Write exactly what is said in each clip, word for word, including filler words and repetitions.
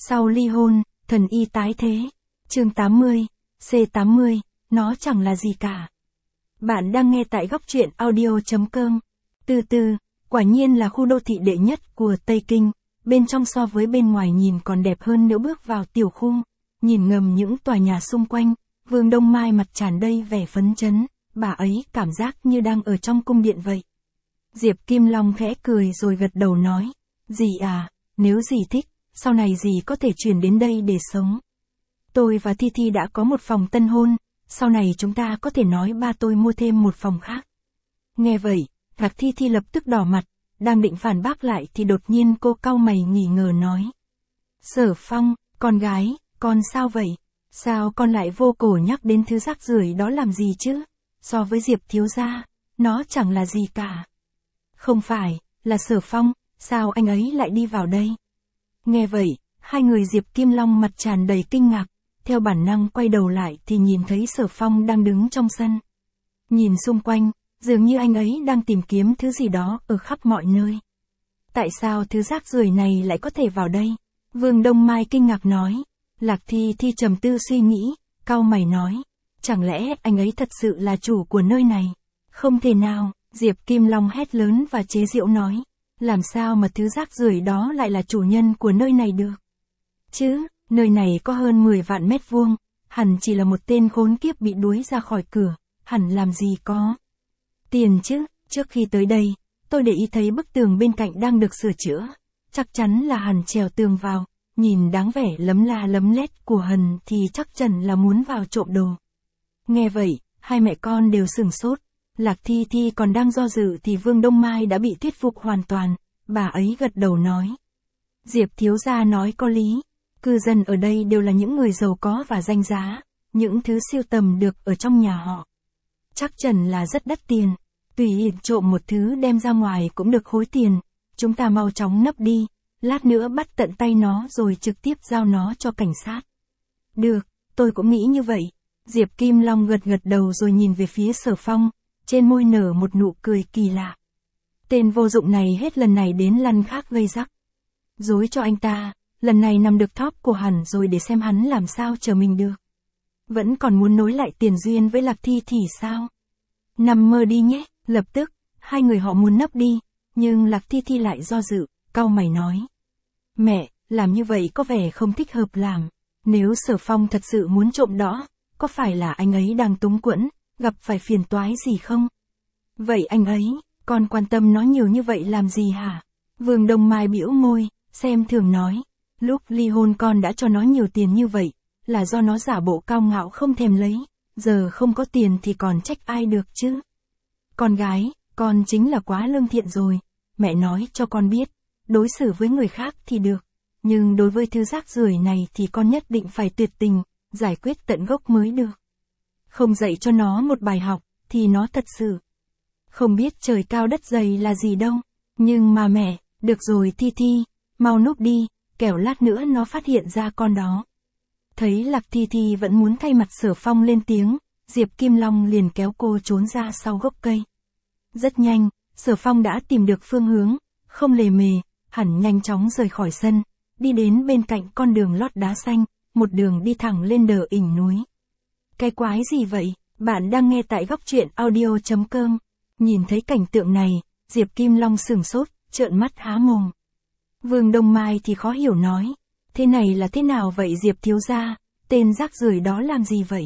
Sau ly hôn, thần y tái thế. Chương tám mươi, C tám mươi, nó chẳng là gì cả. Bạn đang nghe tại góc truyện audio.com. Từ từ, quả nhiên là khu đô thị đệ nhất của Tây Kinh, bên trong so với bên ngoài nhìn còn đẹp hơn nữa. Bước vào tiểu khu, nhìn ngầm những tòa nhà xung quanh, Vương Đông Mai mặt tràn đầy vẻ phấn chấn, bà ấy cảm giác như đang ở trong cung điện vậy. Diệp Kim Long khẽ cười rồi gật đầu nói, dì à, nếu dì thích, sau này dì có thể chuyển đến đây để sống. Tôi và Thi Thi đã có một phòng tân hôn, sau này chúng ta có thể nói ba tôi mua thêm một phòng khác. Nghe vậy, Lạc Thi Thi lập tức đỏ mặt, đang định phản bác lại thì đột nhiên cô cau mày nghi ngờ nói. Sở Phong, con gái, con sao vậy? Sao con lại vô cổ nhắc đến thứ rác rưởi đó làm gì chứ? So với Diệp thiếu gia, nó chẳng là gì cả. Không phải, là Sở Phong, sao anh ấy lại đi vào đây? Nghe vậy, hai người Diệp Kim Long mặt tràn đầy kinh ngạc, theo bản năng quay đầu lại thì nhìn thấy Sở Phong đang đứng trong sân. Nhìn xung quanh, dường như anh ấy đang tìm kiếm thứ gì đó ở khắp mọi nơi. Tại sao thứ rác rưởi này lại có thể vào đây? Vương Đông Mai kinh ngạc nói. Lạc Thi Thi trầm tư suy nghĩ, cau mày nói. Chẳng lẽ anh ấy thật sự là chủ của nơi này? Không thể nào, Diệp Kim Long hét lớn và chế giễu nói. Làm sao mà thứ rác rưởi đó lại là chủ nhân của nơi này được? Chứ, nơi này có hơn mười vạn mét vuông, hẳn chỉ là một tên khốn kiếp bị đuổi ra khỏi cửa, hẳn làm gì có. Tiền chứ, trước khi tới đây, tôi để ý thấy bức tường bên cạnh đang được sửa chữa, chắc chắn là hẳn trèo tường vào, nhìn đáng vẻ lấm la lấm lét của hẳn thì chắc chắn là muốn vào trộm đồ. Nghe vậy, hai mẹ con đều sửng sốt, Lạc Thi Thi còn đang do dự thì Vương Đông Mai đã bị thuyết phục hoàn toàn, bà ấy gật đầu nói. Diệp thiếu gia nói có lý, cư dân ở đây đều là những người giàu có và danh giá, những thứ siêu tầm được ở trong nhà họ. Chắc chắn là rất đắt tiền, tùy ý trộm một thứ đem ra ngoài cũng được khối tiền, chúng ta mau chóng nấp đi, lát nữa bắt tận tay nó rồi trực tiếp giao nó cho cảnh sát. Được, tôi cũng nghĩ như vậy. Diệp Kim Long gật gật đầu rồi nhìn về phía Sở Phong, trên môi nở một nụ cười kỳ lạ. Tên vô dụng này hết lần này đến lần khác gây rắc. Dối cho anh ta, lần này nằm được top của hẳn rồi để xem hắn làm sao chờ mình được. Vẫn còn muốn nối lại tiền duyên với Lạc Thi thì sao? Nằm mơ đi nhé, lập tức, hai người họ muốn nấp đi, nhưng Lạc Thi Thi lại do dự, cau mày nói. Mẹ, làm như vậy có vẻ không thích hợp làm, nếu Sở Phong thật sự muốn trộm đó, có phải là anh ấy đang túng quẫn, gặp phải phiền toái gì không? Vậy anh ấy, con quan tâm nó nhiều như vậy làm gì hả? Vương Đông Mai bĩu môi, xem thường nói, lúc ly hôn con đã cho nó nhiều tiền như vậy, là do nó giả bộ cao ngạo không thèm lấy, giờ không có tiền thì còn trách ai được chứ? Con gái, con chính là quá lương thiện rồi, mẹ nói cho con biết, đối xử với người khác thì được, nhưng đối với thứ rác rưởi này thì con nhất định phải tuyệt tình, giải quyết tận gốc mới được. Không dạy cho nó một bài học, thì nó thật sự không biết trời cao đất dày là gì đâu. Nhưng mà mẹ, được rồi Thi Thi, mau núp đi, kẻo lát nữa nó phát hiện ra con đó. Thấy Lạc Thi Thi vẫn muốn thay mặt Sở Phong lên tiếng, Diệp Kim Long liền kéo cô trốn ra sau gốc cây. Rất nhanh, Sở Phong đã tìm được phương hướng, không lề mề, hẳn nhanh chóng rời khỏi sân, đi đến bên cạnh con đường lót đá xanh, một đường đi thẳng lên đờ ỉnh núi. Cái quái gì vậy? Bạn đang nghe tại góc truyện audio.com. Nhìn thấy cảnh tượng này, Diệp Kim Long sửng sốt, trợn mắt há mồm. Vương Đông Mai thì khó hiểu nói. Thế này là thế nào vậy Diệp thiếu gia? Tên rác rưởi đó làm gì vậy?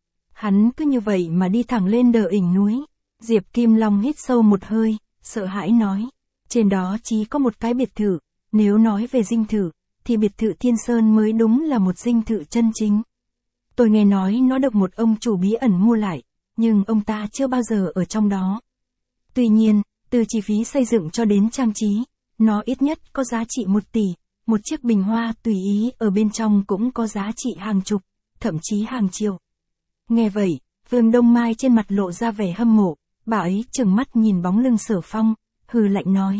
Hắn cứ như vậy mà đi thẳng lên đờ ỉnh núi. Diệp Kim Long hít sâu một hơi, sợ hãi nói. Trên đó chỉ có một cái biệt thự. Nếu nói về dinh thự, thì biệt thự Thiên Sơn mới đúng là một dinh thự chân chính. Tôi nghe nói nó được một ông chủ bí ẩn mua lại, nhưng ông ta chưa bao giờ ở trong đó. Tuy nhiên, từ chi phí xây dựng cho đến trang trí, nó ít nhất có giá trị một tỷ, một chiếc bình hoa tùy ý ở bên trong cũng có giá trị hàng chục, thậm chí hàng triệu. Nghe vậy, Vương Đông Mai trên mặt lộ ra vẻ hâm mộ, bà ấy trừng mắt nhìn bóng lưng Sở Phong, hừ lạnh nói.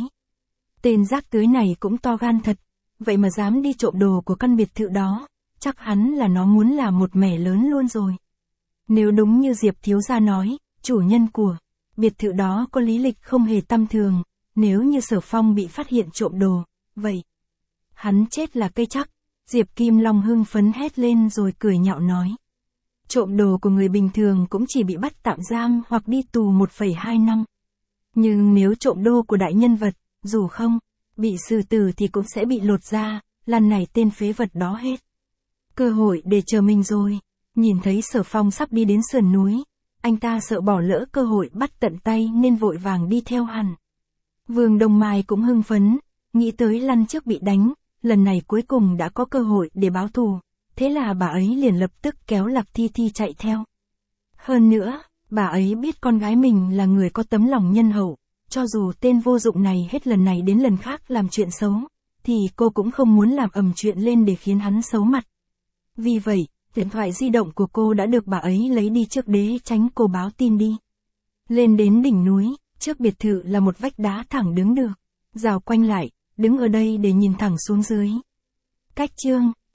Tên rác rưởi này cũng to gan thật, vậy mà dám đi trộm đồ của căn biệt thự đó, chắc hắn là nó muốn làm một mẻ lớn luôn rồi. Nếu đúng như Diệp thiếu gia nói, chủ nhân của biệt thự đó có lý lịch không hề tầm thường, nếu như Sở Phong bị phát hiện trộm đồ, vậy hắn chết là cây chắc. Diệp Kim Long hưng phấn hét lên rồi cười nhạo nói. Trộm đồ của người bình thường cũng chỉ bị bắt tạm giam hoặc đi tù một phẩy hai năm. Nhưng nếu trộm đô của đại nhân vật, dù không bị xử tử thì cũng sẽ bị lột da, lần này tên phế vật đó hết. Cơ hội để chờ mình rồi. Nhìn thấy Sở Phong sắp đi đến sườn núi, anh ta sợ bỏ lỡ cơ hội bắt tận tay nên vội vàng đi theo hẳn. Vương Đông Mai cũng hưng phấn, nghĩ tới lần trước bị đánh, lần này cuối cùng đã có cơ hội để báo thù, thế là bà ấy liền lập tức kéo Lạc Thi Thi chạy theo. Hơn nữa, bà ấy biết con gái mình là người có tấm lòng nhân hậu, cho dù tên vô dụng này hết lần này đến lần khác làm chuyện xấu, thì cô cũng không muốn làm ầm chuyện lên để khiến hắn xấu mặt. Vì vậy, điện thoại di động của cô đã được bà ấy lấy đi trước để tránh cô báo tin đi. Lên đến đỉnh núi, trước biệt thự là một vách đá thẳng đứng được, rào quanh lại, đứng ở đây để nhìn thẳng xuống dưới. Cách chương